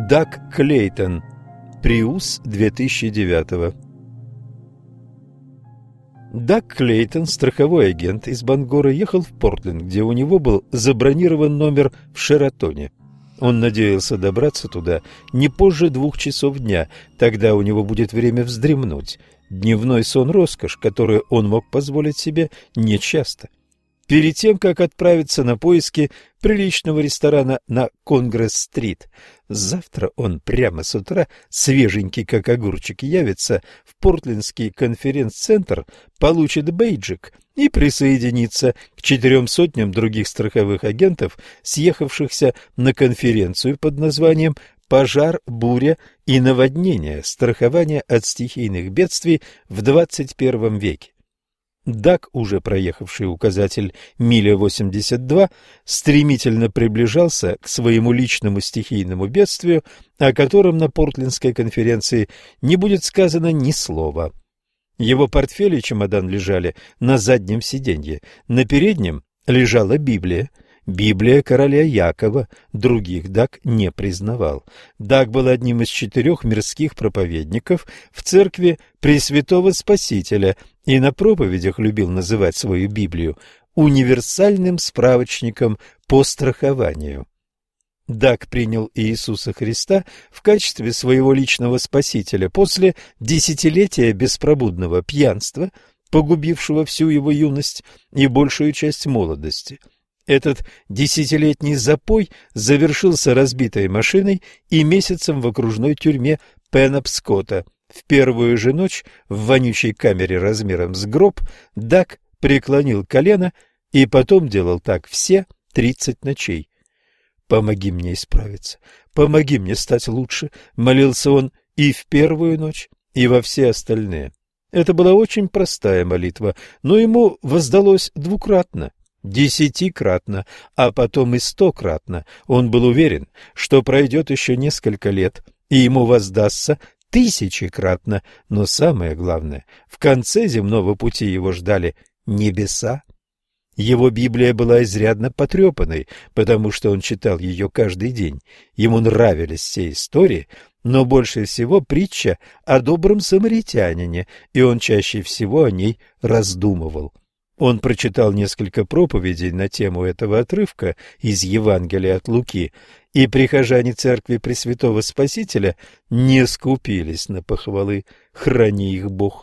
Даг Клейтон. Приус 2009. Даг Клейтон, страховой агент из Бангора, ехал в Портленд, где у него был забронирован номер в Шератоне. Он надеялся добраться туда не позже 2 часов дня, тогда у него будет время вздремнуть. Дневной сон – роскошь, которую он мог позволить себе нечасто. Перед тем, как отправиться на поиски приличного ресторана на Конгресс-стрит, завтра он прямо с утра, свеженький как огурчик, явится в Портлендский конференц-центр, получит бейджик и присоединится к 400 других страховых агентов, съехавшихся на конференцию под названием «Пожар, буря и наводнение. Страхование от стихийных бедствий в 21 веке». Даг, уже проехавший указатель «Миля 82», стремительно приближался к своему личному стихийному бедствию, о котором на Портлендской конференции не будет сказано ни слова. Его портфель и чемодан лежали на заднем сиденье, на переднем лежала Библия. Библия короля Якова, других Даг не признавал. Даг был одним из 4 мирских проповедников в церкви Пресвятого Спасителя и на проповедях любил называть свою Библию универсальным справочником по страхованию. Даг принял Иисуса Христа в качестве своего личного спасителя после десятилетия беспробудного пьянства, погубившего всю его юность и большую часть молодости. Этот 10-летний запой завершился разбитой машиной и месяцем в окружной тюрьме Пеннопскотта. В первую же ночь в вонючей камере размером с гроб Даг преклонил колено и потом делал так все 30 ночей. «Помоги мне исправиться, помоги мне стать лучше», — молился он и в первую ночь, и во все остальные. Это была очень простая молитва, но ему воздалось двукратно. 10-кратно, а потом и 100-кратно. Он был уверен, что пройдет еще несколько лет, и ему воздастся 1000-кратно, но самое главное, в конце земного пути его ждали небеса. Его Библия была изрядно потрепанной, потому что он читал ее каждый день. Ему нравились все истории, но больше всего притча о добром самаритянине, и он чаще всего о ней раздумывал. Он прочитал несколько проповедей на тему этого отрывка из Евангелия от Луки, и прихожане церкви Пресвятого Спасителя не скупились на похвалы «Храни их Бог».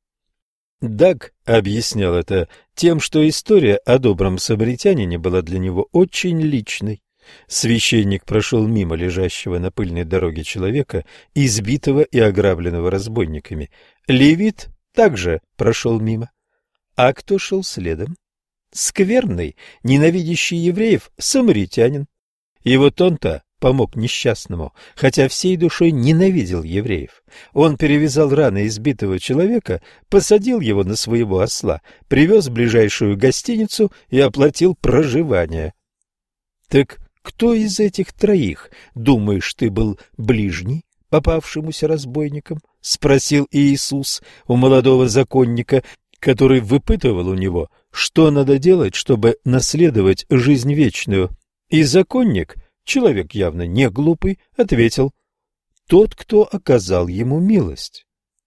Даг объяснял это тем, что история о добром самаритянине была для него очень личной. Священник прошел мимо лежащего на пыльной дороге человека, избитого и ограбленного разбойниками. Левит также прошел мимо. А кто шел следом? Скверный, ненавидящий евреев, самаритянин. И вот он-то помог несчастному, хотя всей душой ненавидел евреев. Он перевязал раны избитого человека, посадил его на своего осла, привез в ближайшую гостиницу и оплатил проживание. Так кто из этих 3, думаешь, ты был ближний попавшемуся разбойникам? — спросил Иисус у молодого законника, который выпытывал у него, что надо делать, чтобы наследовать жизнь вечную. И законник, человек явно не глупый, ответил: «Тот, кто оказал ему милость».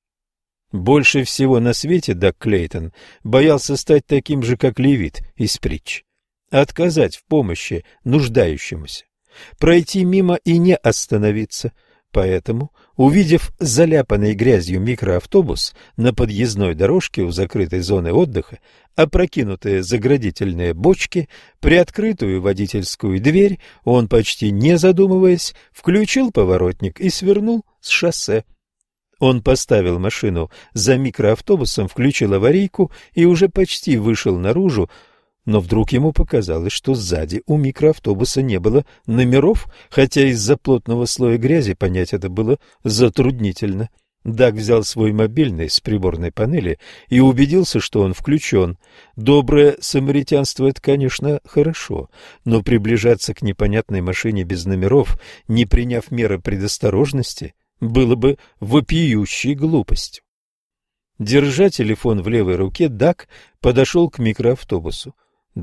Больше всего на свете Даг Клейтон боялся стать таким же, как Левит из притч, отказать в помощи нуждающемуся, пройти мимо и не остановиться. Поэтому, увидев заляпанный грязью микроавтобус на подъездной дорожке у закрытой зоны отдыха, опрокинутые заградительные бочки, приоткрытую водительскую дверь, он, почти не задумываясь, включил поворотник и свернул с шоссе. Он поставил машину за микроавтобусом, включил аварийку и уже почти вышел наружу, но вдруг ему показалось, что сзади у микроавтобуса не было номеров, хотя из-за плотного слоя грязи понять это было затруднительно. Даг взял свой мобильный с приборной панели и убедился, что он включен. Доброе самаритянство — это, конечно, хорошо, но приближаться к непонятной машине без номеров, не приняв меры предосторожности, было бы вопиющей глупостью. Держа телефон в левой руке, Даг подошел к микроавтобусу. Да,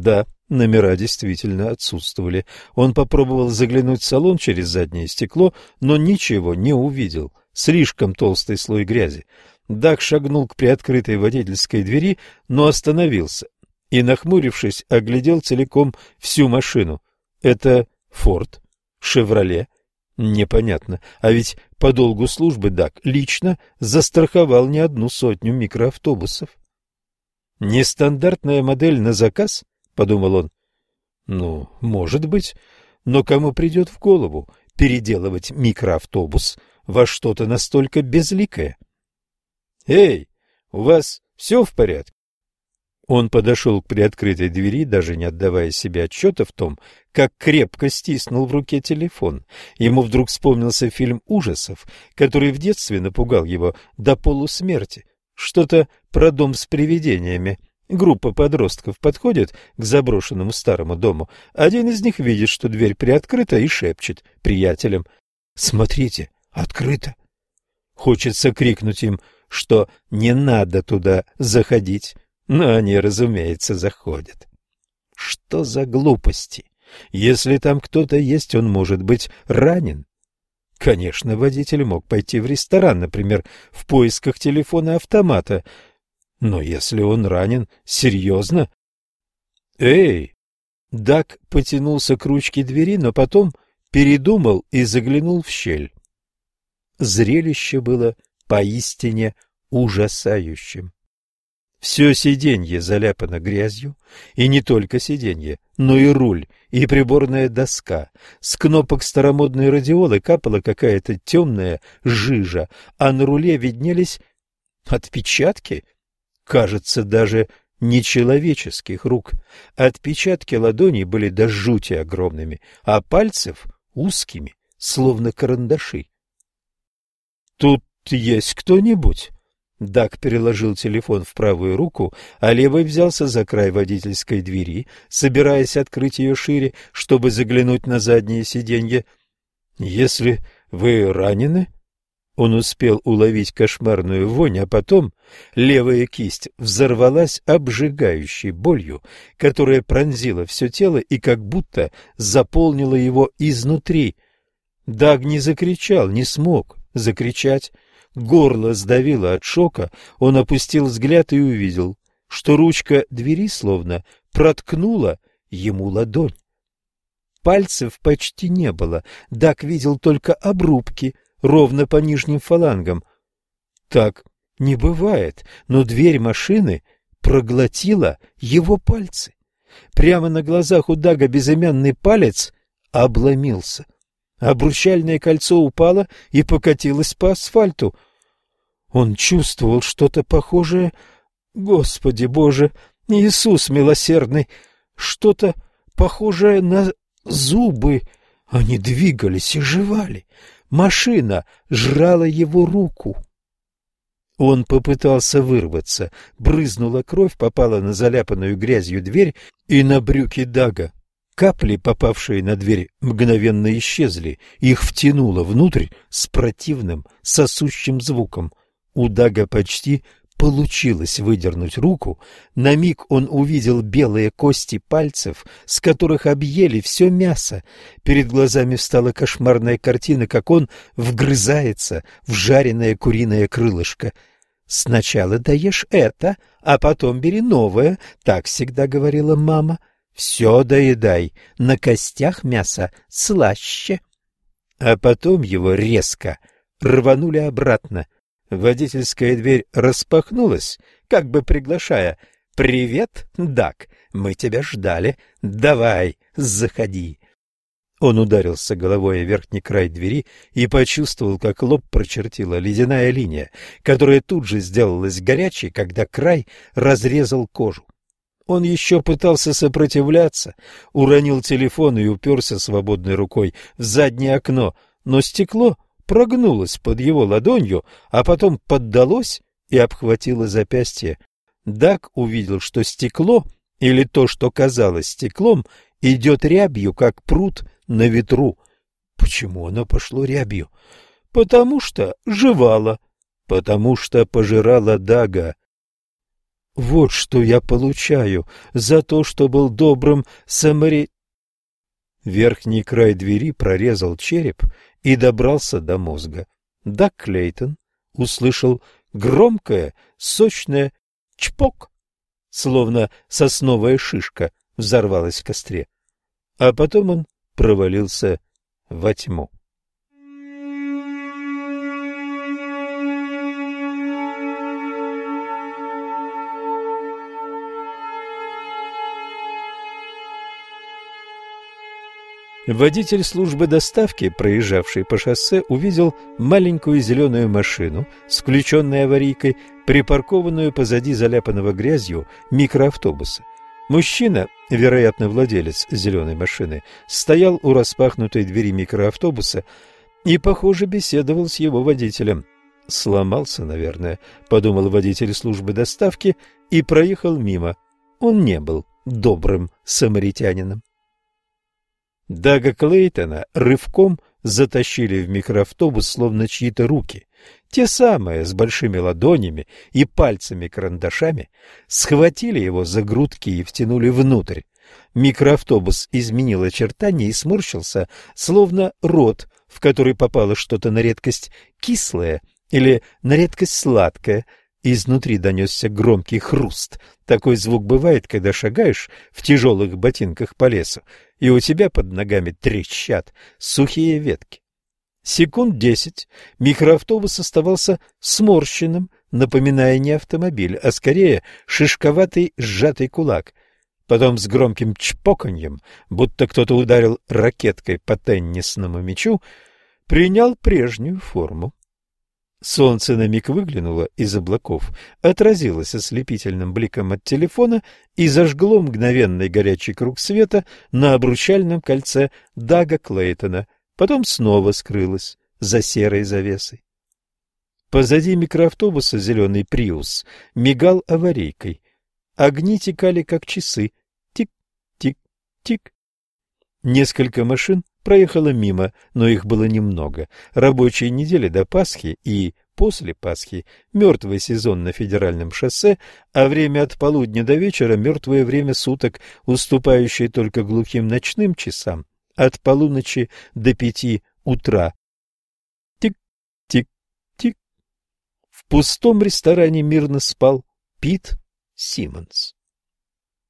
Номера действительно отсутствовали. Он попробовал заглянуть в салон через заднее стекло, но ничего не увидел. Слишком толстый слой грязи. Даг шагнул к приоткрытой водительской двери, но остановился и, нахмурившись, оглядел целиком всю машину. Это «Форд», «Шевроле». Непонятно, а ведь по долгу службы Даг лично застраховал не одну сотню микроавтобусов. «Нестандартная модель на заказ?» — подумал он. «Ну, может быть, но кому придет в голову переделывать микроавтобус во что-то настолько безликое?» «Эй, у вас все в порядке?» Он подошел к приоткрытой двери, даже не отдавая себе отчета в том, как крепко стиснул в руке телефон. Ему вдруг вспомнился фильм ужасов, который в детстве напугал его до полусмерти. Что-то про дом с привидениями. Группа подростков подходит к заброшенному старому дому. Один из них видит, что дверь приоткрыта, и шепчет приятелям: «Смотрите, открыто!» Хочется крикнуть им, что не надо туда заходить, но они, разумеется, заходят. Что за глупости? Если там кто-то есть, он может быть ранен. Конечно, водитель мог пойти в ресторан, например, в поисках телефона-автомата. Но если он ранен, серьезно? «Эй!» Даг потянулся к ручке двери, но потом передумал и заглянул в щель. Зрелище было поистине ужасающим. Все сиденье заляпано грязью, и не только сиденье, но и руль, и приборная доска. С кнопок старомодной радиолы капала какая-то темная жижа, а на руле виднелись отпечатки, кажется, даже нечеловеческих рук. Отпечатки ладоней были до жути огромными, а пальцев узкими, словно карандаши. «Тут есть кто-нибудь?» Даг переложил телефон в правую руку, а левой взялся за край водительской двери, собираясь открыть ее шире, чтобы заглянуть на заднее сиденье. «Если вы ранены...» Он успел уловить кошмарную вонь, а потом левая кисть взорвалась обжигающей болью, которая пронзила все тело и как будто заполнила его изнутри. Даг не закричал, не смог закричать. Горло сдавило от шока, он опустил взгляд и увидел, что ручка двери словно проткнула ему ладонь. Пальцев почти не было, Даг видел только обрубки, ровно по нижним фалангам. Так не бывает, но дверь машины проглотила его пальцы. Прямо на глазах у Дага безымянный палец обломился. Обручальное кольцо упало и покатилось по асфальту. Он чувствовал что-то похожее. Господи Боже, Иисус милосердный! Что-то похожее на зубы. Они двигались и жевали. Машина жрала его руку. Он попытался вырваться. Брызнула кровь, попала на заляпанную грязью дверь и на брюки Дага. Капли, попавшие на дверь, мгновенно исчезли. Их втянуло внутрь с противным сосущим звуком. У Дага почти получилось выдернуть руку. На миг он увидел белые кости пальцев, с которых объели все мясо. Перед глазами встала кошмарная картина, как он вгрызается в жареное куриное крылышко. «Сначала доешь это, а потом бери новое», — так всегда говорила мама. «Все доедай, на костях мясо слаще». А потом его резко рванули обратно. Водительская дверь распахнулась, как бы приглашая: «Привет, Даг, мы тебя ждали, давай, заходи». Он ударился головой о верхний край двери и почувствовал, как лоб прочертила ледяная линия, которая тут же сделалась горячей, когда край разрезал кожу. Он еще пытался сопротивляться, уронил телефон и уперся свободной рукой в заднее окно, но стекло прогнулось под его ладонью, а потом поддалось и обхватило запястье. Даг увидел, что стекло, или то, что казалось стеклом, идет рябью, как пруд на ветру. Почему оно пошло рябью? Потому что жевало, потому что пожирало Дага. Вот что я получаю за то, что был добрым Верхний край двери прорезал череп и добрался до мозга. Даг Клейтон услышал громкое, сочное чпок, словно сосновая шишка взорвалась в костре, а потом он провалился во тьму. Водитель службы доставки, проезжавший по шоссе, увидел маленькую зеленую машину с включенной аварийкой, припаркованную позади заляпанного грязью микроавтобуса. Мужчина, вероятно, владелец зеленой машины, стоял у распахнутой двери микроавтобуса и, похоже, беседовал с его водителем. «Сломался, наверное», — подумал водитель службы доставки и проехал мимо. Он не был добрым самаритянином. Дага Клейтона рывком затащили в микроавтобус, словно чьи-то руки. Те самые, с большими ладонями и пальцами-карандашами, схватили его за грудки и втянули внутрь. Микроавтобус изменил очертания и сморщился, словно рот, в который попало что-то на редкость кислое или на редкость сладкое. Изнутри донесся громкий хруст. Такой звук бывает, когда шагаешь в тяжелых ботинках по лесу, и у тебя под ногами трещат сухие ветки. Секунд 10 микроавтобус оставался сморщенным, напоминая не автомобиль, а скорее шишковатый сжатый кулак. Потом с громким чпоканьем, будто кто-то ударил ракеткой по теннисному мячу, принял прежнюю форму. Солнце на миг выглянуло из облаков, отразилось ослепительным бликом от телефона и зажгло мгновенный горячий круг света на обручальном кольце Дага Клейтона, потом снова скрылось за серой завесой. Позади микроавтобуса зеленый «Приус» мигал аварийкой. Огни текали, как часы. Тик-тик-тик. Несколько машин проехало мимо, но их было немного. Рабочие недели до Пасхи и после Пасхи – мертвый сезон на федеральном шоссе, а время от полудня до вечера – мертвое время суток, уступающее только глухим ночным часам от полуночи до 5 утра. Тик-тик-тик. В пустом ресторане мирно спал Пит Симмонс.